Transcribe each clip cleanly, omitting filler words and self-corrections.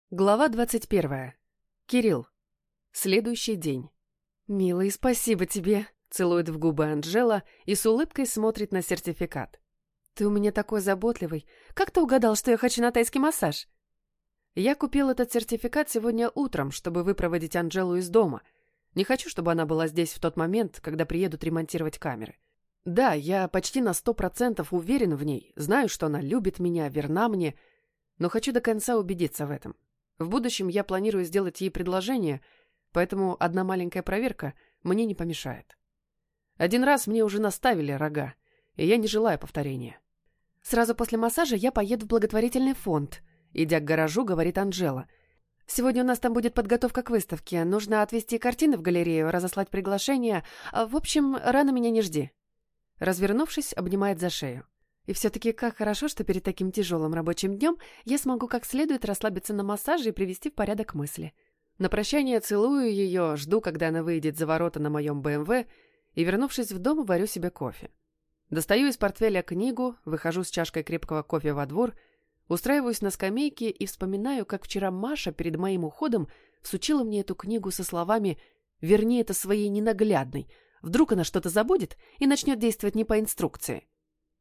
Глава 21. Кирилл. Следующий день. «Милый, спасибо тебе», — целует в губы Анжела и с улыбкой смотрит на сертификат. «Ты у меня такой заботливый. Как ты угадал, что я хочу на тайский массаж?» Я купил этот сертификат сегодня утром, чтобы выпроводить Анжелу из дома. Не хочу, чтобы она была здесь в тот момент, когда приедут ремонтировать камеры. Да, я почти на 100% уверен в ней, знаю, что она любит меня, верна мне, но хочу до конца убедиться в этом. В будущем я планирую сделать ей предложение, поэтому одна маленькая проверка мне не помешает. Один раз мне уже наставили рога, и я не желаю повторения. «Сразу после массажа я поеду в благотворительный фонд», — идя к гаражу, говорит Анжела. «Сегодня у нас там будет подготовка к выставке. Нужно отвезти картины в галерею, разослать приглашения. В общем, рано меня не жди». Развернувшись, обнимает за шею. И все-таки как хорошо, что перед таким тяжелым рабочим днем я смогу как следует расслабиться на массаже и привести в порядок мысли. На прощание целую ее, жду, когда она выйдет за ворота на моем БМВ, и, вернувшись в дом, варю себе кофе. Достаю из портфеля книгу, выхожу с чашкой крепкого кофе во двор, устраиваюсь на скамейке и вспоминаю, как вчера Маша перед моим уходом всучила мне эту книгу со словами «Верни это своей ненаглядной, вдруг она что-то забудет и начнет действовать не по инструкции».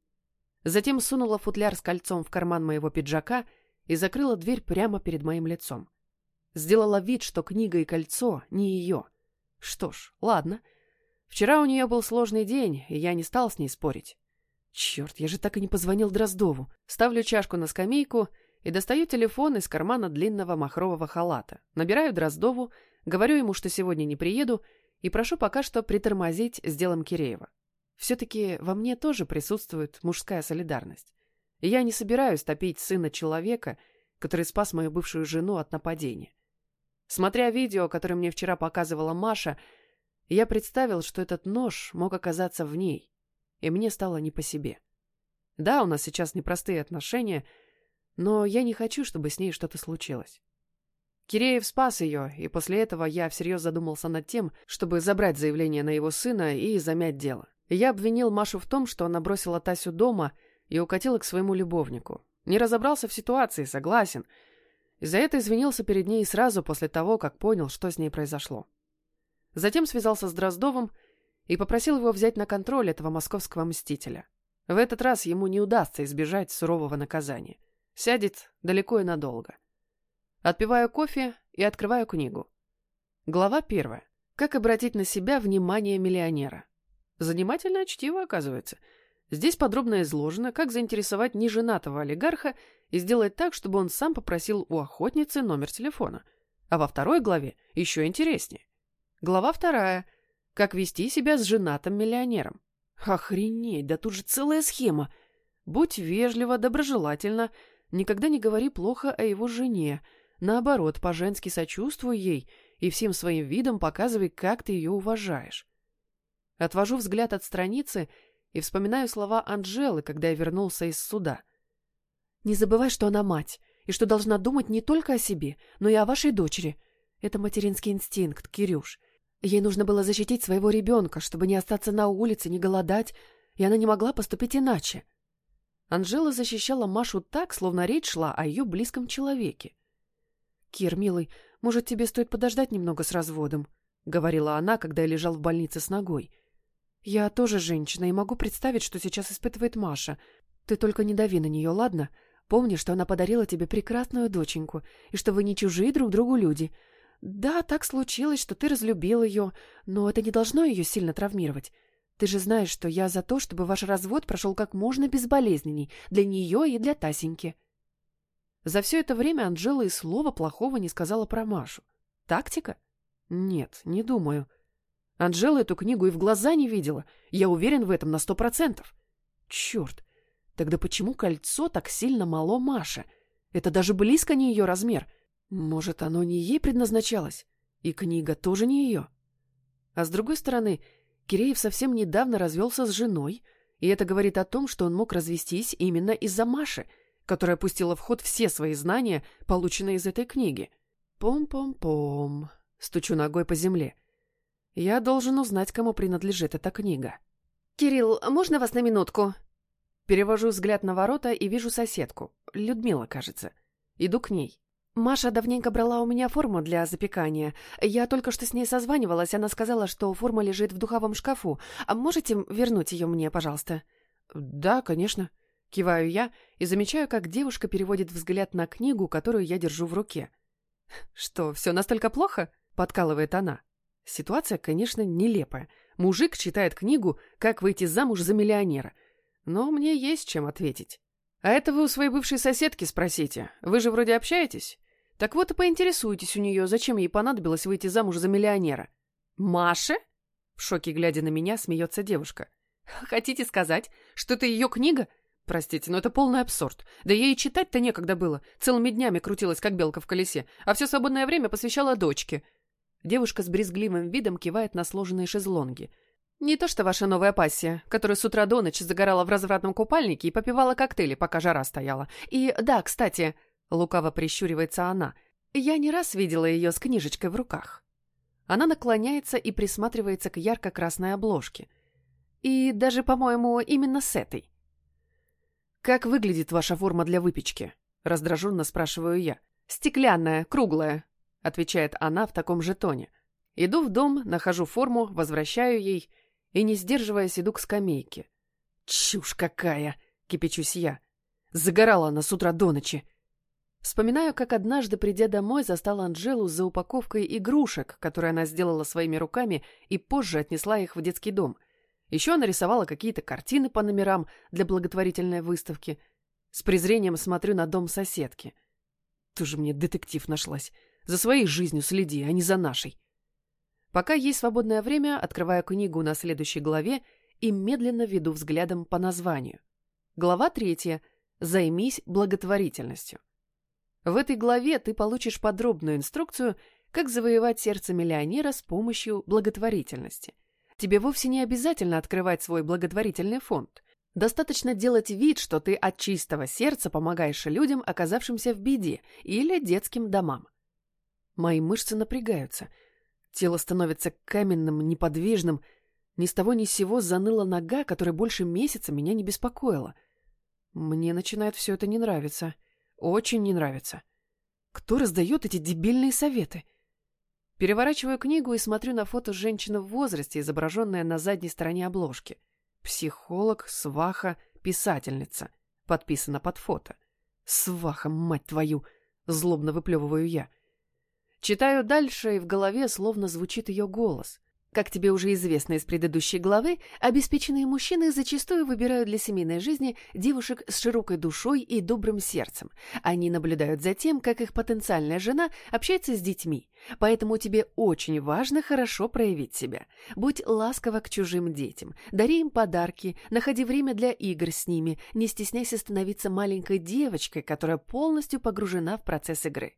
Затем сунула футляр с кольцом в карман моего пиджака и закрыла дверь прямо перед моим лицом. Сделала вид, что книга и кольцо не ее. Что ж, ладно. Вчера у нее был сложный день, и я не стал с ней спорить. Черт, я же так и не позвонил Дроздову. Ставлю чашку на скамейку и достаю телефон из кармана длинного махрового халата. Набираю Дроздову, говорю ему, что сегодня не приеду, и прошу пока что притормозить с делом Киреева. Все-таки во мне тоже присутствует мужская солидарность. И я не собираюсь топить сына человека, который спас мою бывшую жену от нападения. Смотря видео, которое мне вчера показывала Маша, я представил, что этот нож мог оказаться в ней, и мне стало не по себе. Да, у нас сейчас непростые отношения, но я не хочу, чтобы с ней что-то случилось. Киреев спас ее, и после этого я всерьез задумался над тем, чтобы забрать заявление на его сына и замять дело. Я обвинил Машу в том, что она бросила Тасю дома и укатила к своему любовнику. Не разобрался в ситуации, согласен. И за это извинился перед ней сразу после того, как понял, что с ней произошло. Затем связался с Дроздовым и попросил его взять на контроль этого московского мстителя. В этот раз ему не удастся избежать сурового наказания. Сядет далеко и надолго. Отпиваю кофе и открываю книгу. Глава 1. Как обратить на себя внимание миллионера. Занимательное чтиво, оказывается. Здесь подробно изложено, как заинтересовать неженатого олигарха и сделать так, чтобы он сам попросил у охотницы номер телефона. А во второй главе еще интереснее. Глава 2. Как вести себя с женатым миллионером. Охренеть, да тут же целая схема. Будь вежлива, доброжелательна, никогда не говори плохо о его жене. Наоборот, по-женски сочувствуй ей и всем своим видом показывай, как ты ее уважаешь. Отвожу взгляд от страницы и вспоминаю слова Анжелы, когда я вернулся из суда. «Не забывай, что она мать, и что должна думать не только о себе, но и о вашей дочери. Это материнский инстинкт, Кирюш. Ей нужно было защитить своего ребенка, чтобы не остаться на улице, не голодать, и она не могла поступить иначе». Анжела защищала Машу так, словно речь шла о ее близком человеке. «Кир, милый, может, тебе стоит подождать немного с разводом?» — говорила она, когда я лежал в больнице с ногой. «Я тоже женщина и могу представить, что сейчас испытывает Маша. Ты только не дави на нее, ладно? Помни, что она подарила тебе прекрасную доченьку, и что вы не чужие друг другу люди. Да, так случилось, что ты разлюбил ее, но это не должно ее сильно травмировать. Ты же знаешь, что я за то, чтобы ваш развод прошел как можно безболезненней для нее и для Тасеньки». За все это время Анжела и слова плохого не сказала про Машу. Тактика? Нет, не думаю. Анжела эту книгу и в глаза не видела. Я уверен в этом на 100%. Черт, тогда почему кольцо так сильно мало Маше? Это даже близко не ее размер. Может, оно не ей предназначалось? И книга тоже не ее? А с другой стороны, Киреев совсем недавно развелся с женой, и это говорит о том, что он мог развестись именно из-за Маши, которая пустила в ход все свои знания, полученные из этой книги. Пом-пом-пом. Стучу ногой по земле. Я должен узнать, кому принадлежит эта книга. «Кирилл, можно вас на минутку?» Перевожу взгляд на ворота и вижу соседку. Людмила, кажется. Иду к ней. Маша давненько брала у меня форму для запекания. Я только что с ней созванивалась, она сказала, что форма лежит в духовом шкафу. А можете вернуть ее мне, пожалуйста? Да, конечно. Киваю я и замечаю, как девушка переводит взгляд на книгу, которую я держу в руке. Что, все настолько плохо? Подкалывает она. Ситуация, конечно, нелепая. Мужик читает книгу «Как выйти замуж за миллионера». Но мне есть чем ответить. А это вы у своей бывшей соседки спросите. Вы же вроде общаетесь? Так вот и поинтересуйтесь у нее, зачем ей понадобилось выйти замуж за миллионера. «Маше?» В шоке, глядя на меня, смеется девушка. «Хотите сказать, что это ее книга? Простите, но это полный абсурд. Да ей и читать-то некогда было. Целыми днями крутилась, как белка в колесе, а все свободное время посвящала дочке». Девушка с брезгливым видом кивает на сложенные шезлонги. «Не то что ваша новая пассия, которая с утра до ночи загорала в развратном купальнике и попивала коктейли, пока жара стояла. И да, кстати...» Лукаво прищуривается она. «Я не раз видела ее с книжечкой в руках». Она наклоняется и присматривается к ярко-красной обложке. И даже, по-моему, именно с этой. «Как выглядит ваша форма для выпечки?» Раздраженно спрашиваю я. «Стеклянная, круглая», — отвечает она в таком же тоне. Иду в дом, нахожу форму, возвращаю ей и, не сдерживаясь, иду к скамейке. «Чушь какая!» — кипячусь я. «Загорала она с утра до ночи». Вспоминаю, как однажды, придя домой, застала Анжелу за упаковкой игрушек, которые она сделала своими руками и позже отнесла их в детский дом. Еще она рисовала какие-то картины по номерам для благотворительной выставки. С презрением смотрю на дом соседки. Тоже мне детектив нашлась. За своей жизнью следи, а не за нашей. Пока есть свободное время, открываю книгу на следующей главе и медленно веду взглядом по названию. Глава 3. «Займись благотворительностью». В этой главе ты получишь подробную инструкцию, как завоевать сердце миллионера с помощью благотворительности. Тебе вовсе не обязательно открывать свой благотворительный фонд. Достаточно делать вид, что ты от чистого сердца помогаешь людям, оказавшимся в беде, или детским домам. Мои мышцы напрягаются. Тело становится каменным, неподвижным. Ни с того ни с сего заныла нога, которая больше месяца меня не беспокоила. Мне начинает все это не нравиться. Очень не нравится. Кто раздает эти дебильные советы? Переворачиваю книгу и смотрю на фото женщины в возрасте, изображенное на задней стороне обложки. Психолог, сваха, писательница. Подписано под фото. Сваха, мать твою! Злобно выплевываю я. Читаю дальше, и в голове словно звучит ее голос. Как тебе уже известно из предыдущей главы, обеспеченные мужчины зачастую выбирают для семейной жизни девушек с широкой душой и добрым сердцем. Они наблюдают за тем, как их потенциальная жена общается с детьми. Поэтому тебе очень важно хорошо проявить себя. Будь ласкова к чужим детям, дари им подарки, находи время для игр с ними, не стесняйся становиться маленькой девочкой, которая полностью погружена в процесс игры.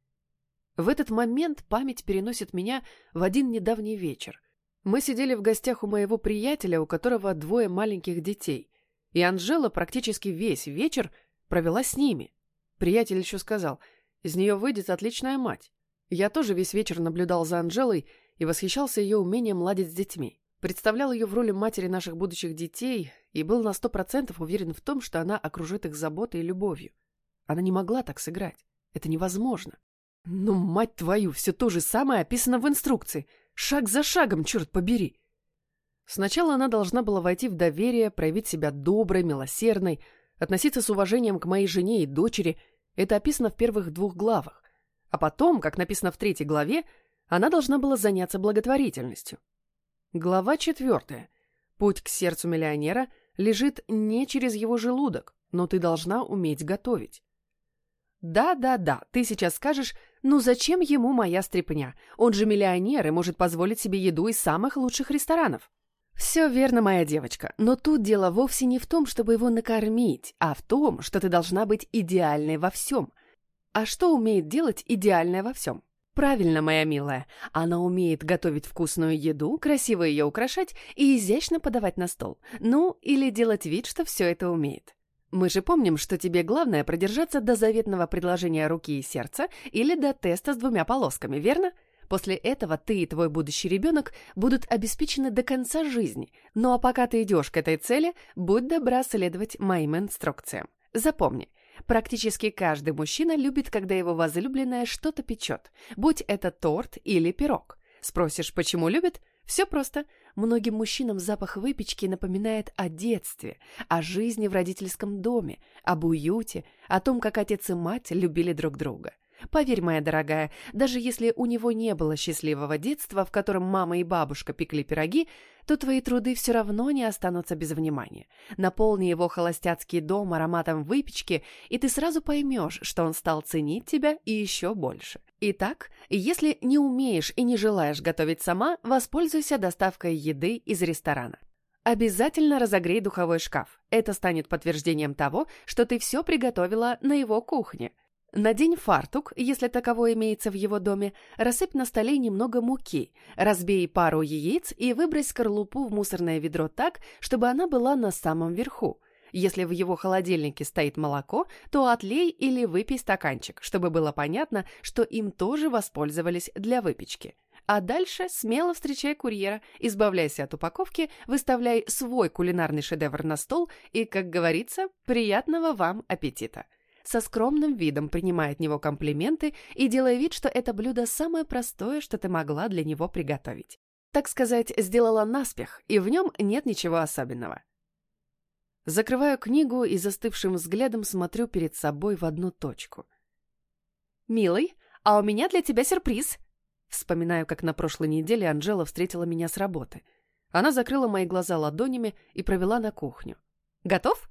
В этот момент память переносит меня в один недавний вечер. Мы сидели в гостях у моего приятеля, у которого 2 маленьких детей, и Анжела практически весь вечер провела с ними. Приятель еще сказал, из нее выйдет отличная мать. Я тоже весь вечер наблюдал за Анжелой и восхищался ее умением ладить с детьми. Представлял ее в роли матери наших будущих детей и был на 100% уверен в том, что она окружит их заботой и любовью. Она не могла так сыграть. Это невозможно. Ну, мать твою, все то же самое описано в инструкции. Шаг за шагом, черт побери. Сначала она должна была войти в доверие, проявить себя доброй, милосердной, относиться с уважением к моей жене и дочери. Это описано в первых 2 главах. А потом, как написано в 3 главе, она должна была заняться благотворительностью. Глава 4. Путь к сердцу миллионера лежит не через его желудок, но ты должна уметь готовить. Да, ты сейчас скажешь, ну зачем ему моя стряпня? Он же миллионер и может позволить себе еду из самых лучших ресторанов. Все верно, моя девочка, но тут дело вовсе не в том, чтобы его накормить, а в том, что ты должна быть идеальной во всем. А что умеет делать идеальная во всем? Правильно, моя милая, она умеет готовить вкусную еду, красиво ее украшать и изящно подавать на стол. Ну, или делать вид, что все это умеет. Мы же помним, что тебе главное продержаться до заветного предложения руки и сердца или до теста с 2 полосками, верно? После этого ты и твой будущий ребенок будут обеспечены до конца жизни. Ну а пока ты идешь к этой цели, будь добра следовать моим инструкциям. Запомни, Практически каждый мужчина любит, когда его возлюбленная что-то печет, будь это торт или пирог. Спросишь, почему любит? Все просто. Многим мужчинам запах выпечки напоминает о детстве, о жизни в родительском доме, об уюте, о том, как отец и мать любили друг друга. Поверь, моя дорогая, даже если у него не было счастливого детства, в котором мама и бабушка пекли пироги, то твои труды все равно не останутся без внимания. Наполни его холостяцкий дом ароматом выпечки, и ты сразу поймешь, что он стал ценить тебя и еще больше. Итак, если не умеешь и не желаешь готовить сама, воспользуйся доставкой еды из ресторана. Обязательно разогрей духовой шкаф. Это станет подтверждением того, что ты все приготовила на его кухне. Надень фартук, если таковой имеется в его доме, рассыпь на столе немного муки, разбей пару яиц и выбрось скорлупу в мусорное ведро так, чтобы она была на самом верху. Если в его холодильнике стоит молоко, то отлей или выпей стаканчик, чтобы было понятно, что им тоже воспользовались для выпечки. А дальше смело встречай курьера, избавляйся от упаковки, выставляй свой кулинарный шедевр на стол и, как говорится, приятного вам аппетита. Со скромным видом принимай от него комплименты и делай вид, что это блюдо самое простое, что ты могла для него приготовить. Так сказать, сделала наспех, и в нем нет ничего особенного. Закрываю книгу и застывшим взглядом смотрю перед собой в одну точку. «Милый, а у меня для тебя сюрприз!» Вспоминаю, как на прошлой неделе Анжела встретила меня с работы. Она закрыла мои глаза ладонями и провела на кухню. «Готов?»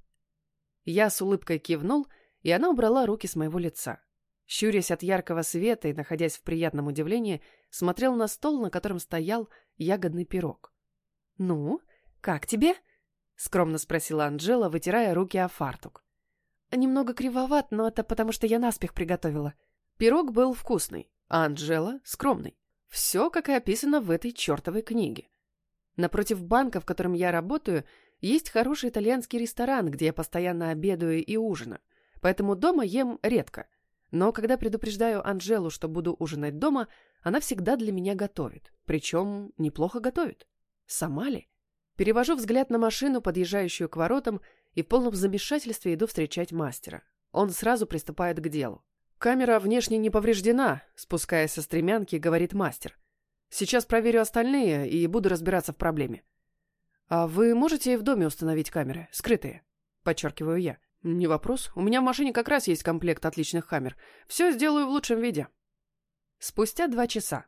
Я с улыбкой кивнул, и она убрала руки с моего лица. Щурясь от яркого света и находясь в приятном удивлении, смотрел на стол, на котором стоял ягодный пирог. «Ну, как тебе?» — скромно спросила Анжела, вытирая руки о фартук. «Немного кривоват, но это потому, что я наспех приготовила». Пирог был вкусный, а Анжела — скромный. Все, как и описано в этой чертовой книге. Напротив банка, в котором я работаю, есть хороший итальянский ресторан, где я постоянно обедаю и ужинаю. Поэтому дома ем редко. Но когда предупреждаю Анжелу, что буду ужинать дома, она всегда для меня готовит. Причем неплохо готовит. Сама ли? Перевожу взгляд на машину, подъезжающую к воротам, и в полном замешательстве иду встречать мастера. Он сразу приступает к делу. «Камера внешне не повреждена», — спускаясь со стремянки, говорит мастер. «Сейчас проверю остальные и буду разбираться в проблеме». «А вы можете и в доме установить камеры, скрытые?» — подчеркиваю я. «Не вопрос. У меня в машине как раз есть комплект отличных камер. Все сделаю в лучшем виде». Спустя 2 часа.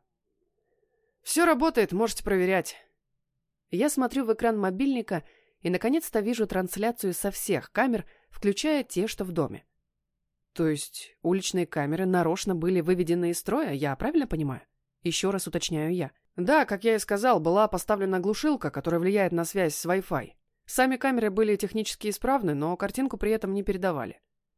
«Все работает, можете проверять». Я смотрю в экран мобильника и, наконец-то, вижу трансляцию со всех камер, включая те, что в доме. То есть уличные камеры нарочно были выведены из строя, я правильно понимаю? Еще раз уточняю я. Да, как я и сказал, была поставлена глушилка, которая влияет на связь с Wi-Fi. Сами камеры были технически исправны, но картинку при этом не передавали.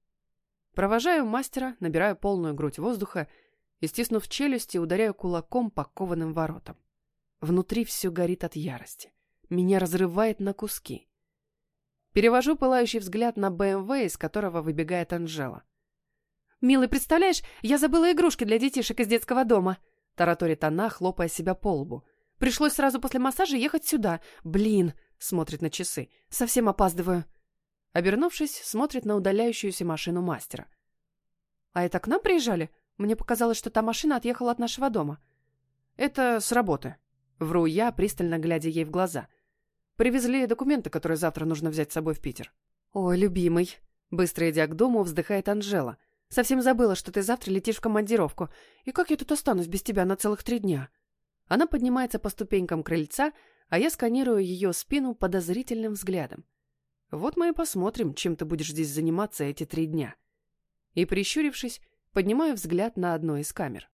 Провожаю мастера, набираю полную грудь воздуха и, стиснув челюсти, ударяю кулаком по кованым воротам. Внутри все горит от ярости. Меня разрывает на куски. Перевожу пылающий взгляд на БМВ, из которого выбегает Анжела. «Милый, представляешь, я забыла игрушки для детишек из детского дома», — тараторит она, хлопая себя по лбу. «Пришлось сразу после массажа ехать сюда. Блин!» — смотрит на часы. «Совсем опаздываю». Обернувшись, смотрит на удаляющуюся машину мастера. «А это к нам приезжали? Мне показалось, что та машина отъехала от нашего дома». «Это с работы», — вру я, пристально глядя ей в глаза. «Привезли документы, которые завтра нужно взять с собой в Питер». «Ой, любимый», — быстро идя к дому, вздыхает Анжела. «Совсем забыла, что ты завтра летишь в командировку. И как я тут останусь без тебя на целых 3 дня?» Она поднимается по ступенькам крыльца, а я сканирую ее спину подозрительным взглядом. Вот мы и посмотрим, чем ты будешь здесь заниматься эти 3 дня. И, прищурившись, поднимаю взгляд на одну из камер.